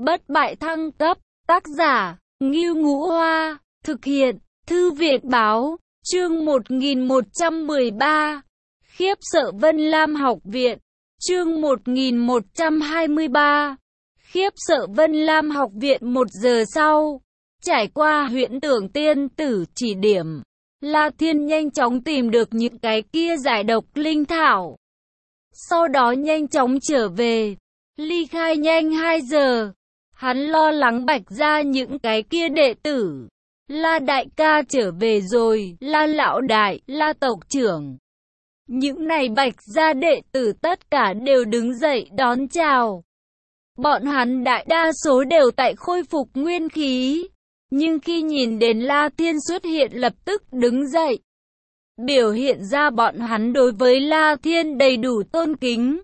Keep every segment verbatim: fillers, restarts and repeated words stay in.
Bất bại thăng cấp, tác giả, Ngưu Ngũ Hoa, thực hiện, Thư viện báo, chương một nghìn một trăm mười ba, khiếp sợ Vân Lam học viện, chương một nghìn một trăm hai mươi ba, khiếp sợ Vân Lam học viện. Một giờ sau, trải qua huyễn tưởng tiên tử chỉ điểm, La Thiên nhanh chóng tìm được những cái kia giải độc linh thảo. Sau đó nhanh chóng trở về, ly khai nhanh hai giờ. Hắn lo lắng Bạch gia những cái kia đệ tử. La đại ca trở về rồi, La lão đại, La tộc trưởng. Những này Bạch gia đệ tử tất cả đều đứng dậy đón chào. Bọn hắn đại đa số đều tại khôi phục nguyên khí. Nhưng khi nhìn đến La Thiên xuất hiện lập tức đứng dậy. Biểu hiện ra bọn hắn đối với La Thiên đầy đủ tôn kính.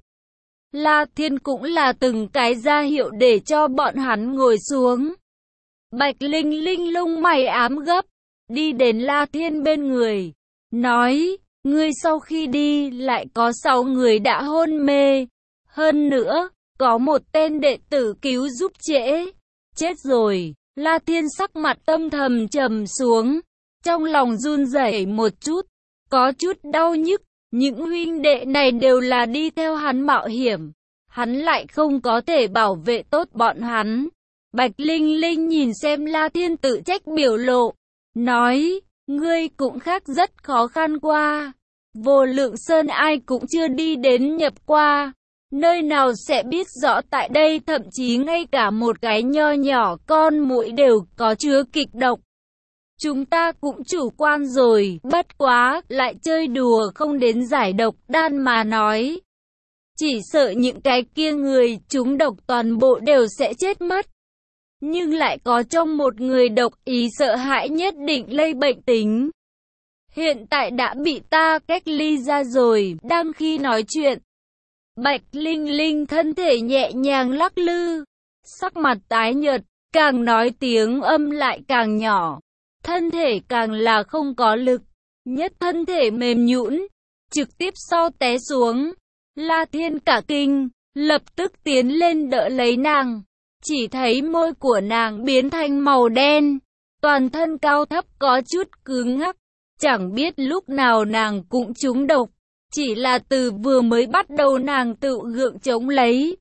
La Thiên cũng là từng cái ra hiệu để cho bọn hắn ngồi xuống. Bạch Linh Linh lông mày ám gấp, đi đến La Thiên bên người, nói, ngươi sau khi đi lại có sáu người đã hôn mê. Hơn nữa, có một tên đệ tử cứu giúp trễ, chết rồi. La Thiên sắc mặt âm thầm trầm xuống, trong lòng run rẩy một chút, có chút đau nhức. Những huynh đệ này đều là đi theo hắn mạo hiểm, hắn lại không có thể bảo vệ tốt bọn hắn. Bạch Linh Linh nhìn xem La Thiên tự trách biểu lộ, nói, ngươi cũng khác rất khó khăn qua. Vô Lượng Sơn ai cũng chưa đi đến nhập qua, nơi nào sẽ biết rõ tại đây thậm chí ngay cả một cái nho nhỏ con muỗi đều có chứa kịch độc. Chúng ta cũng chủ quan rồi, bất quá, lại chơi đùa không đến giải độc đan mà nói. Chỉ sợ những cái kia người chúng độc toàn bộ đều sẽ chết mất. Nhưng lại có trong một người độc ý sợ hãi nhất định lây bệnh tính. Hiện tại đã bị ta cách ly ra rồi, đang khi nói chuyện. Bạch Linh Linh thân thể nhẹ nhàng lắc lư, sắc mặt tái nhợt, càng nói tiếng âm lại càng nhỏ. Thân thể càng là không có lực, nhất thân thể mềm nhũn, trực tiếp sau té xuống. La Thiên cả kinh, lập tức tiến lên đỡ lấy nàng, chỉ thấy môi của nàng biến thành màu đen, toàn thân cao thấp có chút cứng ngắc, chẳng biết lúc nào nàng cũng trúng độc, chỉ là từ vừa mới bắt đầu nàng tự gượng chống lấy.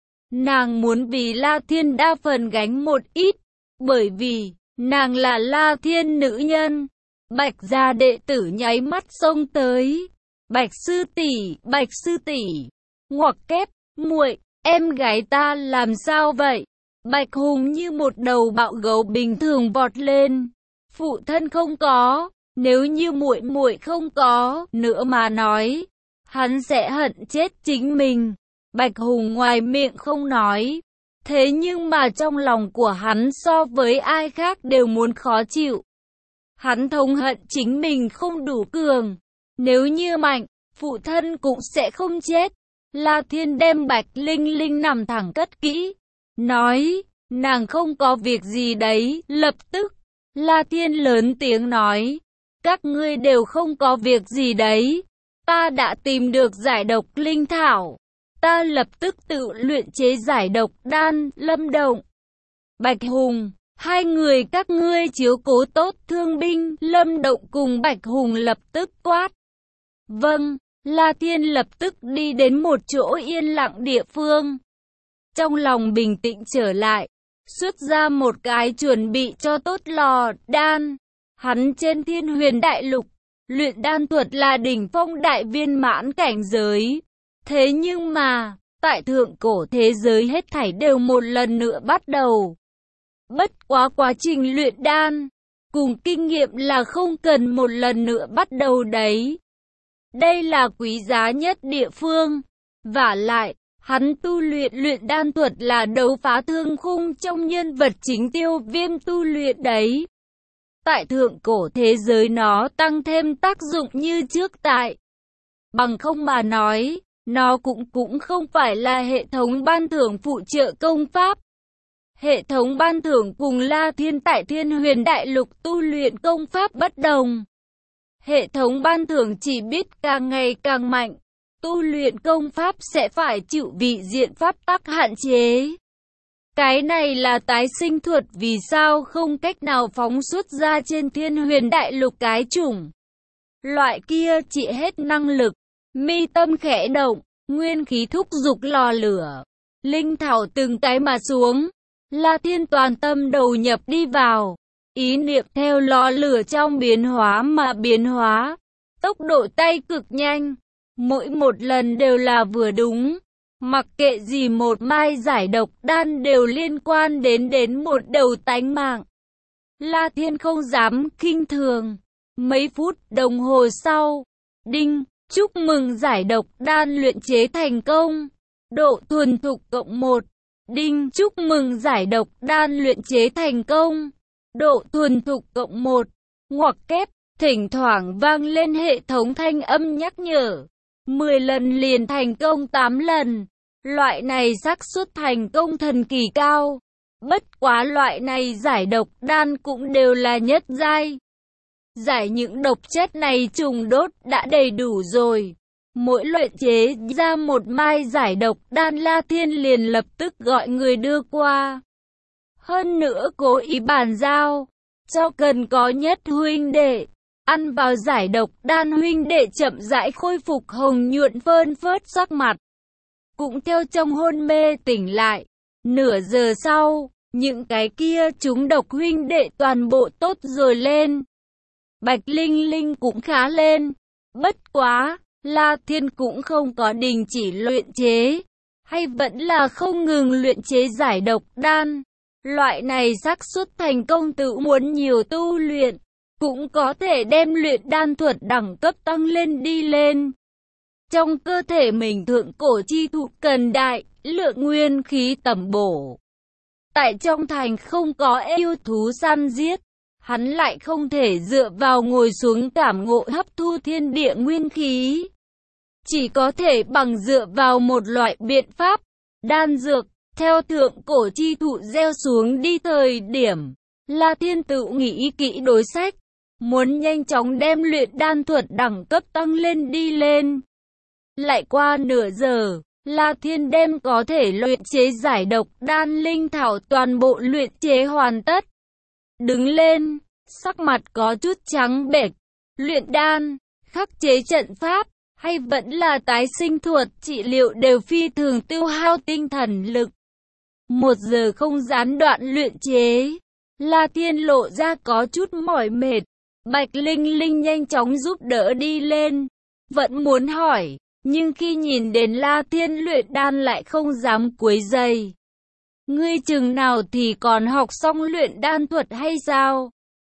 Nàng muốn vì La Thiên đa phần gánh một ít, bởi vì nàng là La Thiên nữ nhân. Bạch gia đệ tử nháy mắt xông tới. Bạch sư tỷ, Bạch sư tỷ. Ngoặc kép, muội, em gái ta làm sao vậy? Bạch Hùng như một đầu bạo gấu bình thường vọt lên. Phụ thân không có, nếu như muội muội không có nữa mà nói, hắn sẽ hận chết chính mình. Bạch Hùng ngoài miệng không nói, thế nhưng mà trong lòng của hắn so với ai khác đều muốn khó chịu. Hắn thống hận chính mình không đủ cường. Nếu như mạnh, phụ thân cũng sẽ không chết. La Thiên đem Bạch Linh Linh nằm thẳng cất kỹ, nói, nàng không có việc gì đấy. Lập tức, La Thiên lớn tiếng nói, các ngươi đều không có việc gì đấy. Ta đã tìm được giải độc linh thảo. Ta lập tức tự luyện chế giải độc đan. Lâm Động, Bạch Hùng, hai người các ngươi chiếu cố tốt thương binh. Lâm Động cùng Bạch Hùng lập tức quát. Vâng. La Thiên lập tức đi đến một chỗ yên lặng địa phương. Trong lòng bình tĩnh trở lại, xuất ra một cái chuẩn bị cho tốt lò đan. Hắn trên Thiên Huyền Đại Lục, luyện đan thuật là đỉnh phong đại viên mãn cảnh giới. Thế nhưng mà, tại thượng cổ thế giới hết thảy đều một lần nữa bắt đầu. Bất quá quá trình luyện đan, cùng kinh nghiệm là không cần một lần nữa bắt đầu đấy. Đây là quý giá nhất địa phương. Vả lại, hắn tu luyện luyện đan thuật là đấu phá thương khung trong nhân vật chính Tiêu Viêm tu luyện đấy. Tại thượng cổ thế giới nó tăng thêm tác dụng như trước tại. Bằng không mà nói, nó cũng cũng không phải là hệ thống ban thưởng phụ trợ công pháp. Hệ thống ban thưởng cùng La Thiên tại Thiên Huyền Đại Lục tu luyện công pháp bất đồng. Hệ thống ban thưởng chỉ biết càng ngày càng mạnh, tu luyện công pháp sẽ phải chịu vị diện pháp tắc hạn chế. Cái này là tái sinh thuật, vì sao không cách nào phóng xuất ra trên thiên huyền đại lục cái chủng loại kia trị hết năng lực. Mi tâm khẽ động, nguyên khí thúc giục lò lửa, linh thảo từng cái mà xuống. La Thiên toàn tâm đầu nhập đi vào, ý niệm theo lò lửa trong biến hóa mà biến hóa, tốc độ tay cực nhanh, mỗi một lần đều là vừa đúng. Mặc kệ gì một mai giải độc đan đều liên quan đến đến một đầu tánh mạng. La Thiên không dám khinh thường. Mấy phút đồng hồ sau, đinh, chúc mừng giải độc đan luyện chế thành công. Độ thuần thục cộng một. Đinh, chúc mừng giải độc đan luyện chế thành công. Độ thuần thục cộng một. Ngoặc kép, thỉnh thoảng vang lên hệ thống thanh âm nhắc nhở. mười lần liền thành công tám lần. Loại này xác suất thành công thần kỳ cao. Bất quá loại này giải độc đan cũng đều là nhất giai. Giải những độc chất này trùng đốt đã đầy đủ rồi. Mỗi luyện chế ra một mai giải độc đan, La Thiên liền lập tức gọi người đưa qua. Hơn nữa cố ý bàn giao, cho cần có nhất huynh đệ. Ăn vào giải độc đan, huynh đệ chậm rãi khôi phục hồng nhuận phơn phớt sắc mặt. Cũng theo trong hôn mê tỉnh lại. Nửa giờ sau, những cái kia chúng độc huynh đệ toàn bộ tốt rồi lên. Bạch Linh Linh cũng khá lên. Bất quá, La Thiên cũng không có đình chỉ luyện chế, hay vẫn là không ngừng luyện chế giải độc đan. Loại này xác suất thành công tự muốn nhiều tu luyện, cũng có thể đem luyện đan thuật đẳng cấp tăng lên đi lên. Trong cơ thể mình thượng cổ chi thụ cần đại lượng nguyên khí tầm bổ. Tại trong thành không có yêu thú săn giết, hắn lại không thể dựa vào ngồi xuống cảm ngộ hấp thu thiên địa nguyên khí. Chỉ có thể bằng dựa vào một loại biện pháp, đan dược, theo thượng cổ chi thụ gieo xuống đi thời điểm. La Thiên tự nghĩ kỹ đối sách, muốn nhanh chóng đem luyện đan thuật đẳng cấp tăng lên đi lên. Lại qua nửa giờ, La Thiên đem có thể luyện chế giải độc đan linh thảo toàn bộ luyện chế hoàn tất. Đứng lên, sắc mặt có chút trắng bệch. Luyện đan, khắc chế trận pháp, hay vẫn là tái sinh thuật trị liệu đều phi thường tiêu hao tinh thần lực. Một giờ không gián đoạn luyện chế, La Thiên lộ ra có chút mỏi mệt. Bạch Linh Linh nhanh chóng giúp đỡ đi lên, vẫn muốn hỏi, nhưng khi nhìn đến La Thiên luyện đan lại không dám quấy rầy. Ngươi chừng nào thì còn học xong luyện đan thuật hay sao?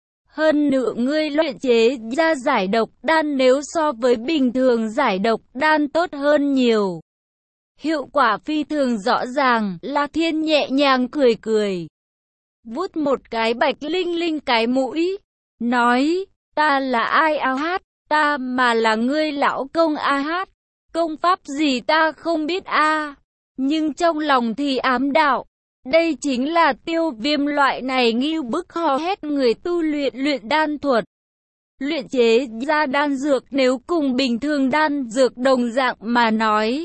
Hơn nữa ngươi luyện chế ra giải độc đan nếu so với bình thường giải độc đan tốt hơn nhiều. Hiệu quả phi thường rõ ràng. La Thiên nhẹ nhàng cười cười, vuốt một cái Bạch Linh Linh cái mũi, nói, ta là ai a hát, ta mà là ngươi lão công a hát, công pháp gì ta không biết a, nhưng trong lòng thì ám đạo. Đây chính là Tiêu Viêm loại này ngưu bức hò hét người tu luyện luyện đan thuật. Luyện chế ra đan dược nếu cùng bình thường đan dược đồng dạng mà nói.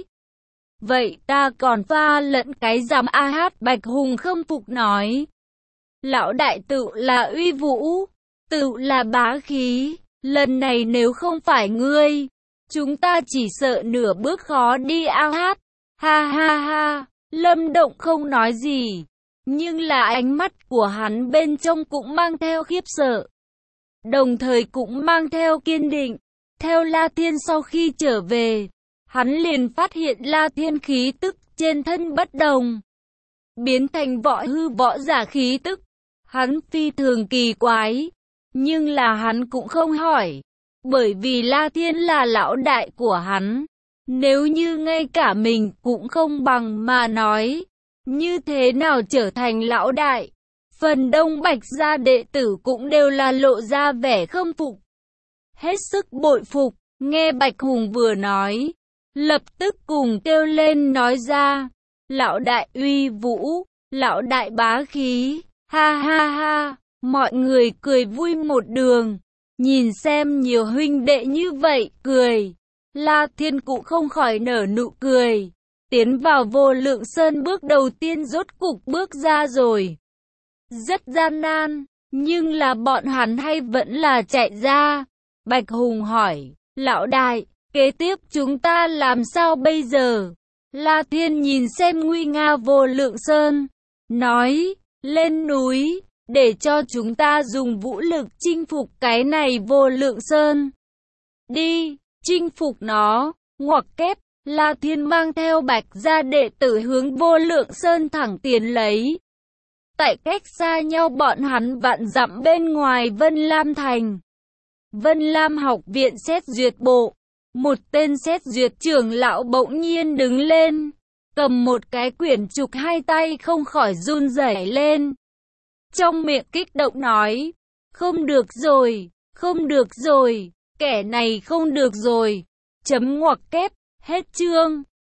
Vậy ta còn pha lẫn cái giám a hát. Bạch Hùng khâm phục nói. Lão đại tự là uy vũ, tự là bá khí. Lần này nếu không phải ngươi, chúng ta chỉ sợ nửa bước khó đi a hát. Ha ha ha. Lâm Động không nói gì, nhưng là ánh mắt của hắn bên trong cũng mang theo khiếp sợ, đồng thời cũng mang theo kiên định. Theo La Thiên sau khi trở về, hắn liền phát hiện La Thiên khí tức trên thân bất đồng, biến thành võ hư võ giả khí tức. Hắn phi thường kỳ quái, nhưng là hắn cũng không hỏi, bởi vì La Thiên là lão đại của hắn. Nếu như ngay cả mình cũng không bằng mà nói, như thế nào trở thành lão đại? Phần đông Bạch gia đệ tử cũng đều là lộ ra vẻ khâm phục, hết sức bội phục. Nghe Bạch Hùng vừa nói, lập tức cùng kêu lên nói ra, lão đại uy vũ, lão đại bá khí, ha ha ha. Mọi người cười vui một đường, nhìn xem nhiều huynh đệ như vậy cười, La Thiên cũng không khỏi nở nụ cười. Tiến vào Vô Lượng Sơn bước đầu tiên rốt cục bước ra rồi. Rất gian nan, nhưng là bọn hắn hay vẫn là chạy ra. Bạch Hùng hỏi, lão đại, kế tiếp chúng ta làm sao bây giờ? La Thiên nhìn xem nguy nga Vô Lượng Sơn, nói, lên núi, để cho chúng ta dùng vũ lực chinh phục cái này Vô Lượng Sơn. Đi, chinh phục nó, ngoặc kép, La Thiên mang theo Bạch gia đệ tử hướng Vô Lượng Sơn thẳng tiến lấy. Tại cách xa nhau bọn hắn vạn dặm bên ngoài Vân Lam Thành. Vân Lam học viện xét duyệt bộ. Một tên xét duyệt trưởng lão bỗng nhiên đứng lên, cầm một cái quyển trục, hai tay không khỏi run rẩy lên. Trong miệng kích động nói, không được rồi, không được rồi, kẻ này không được rồi. Chấm ngoặc kép, hết chương.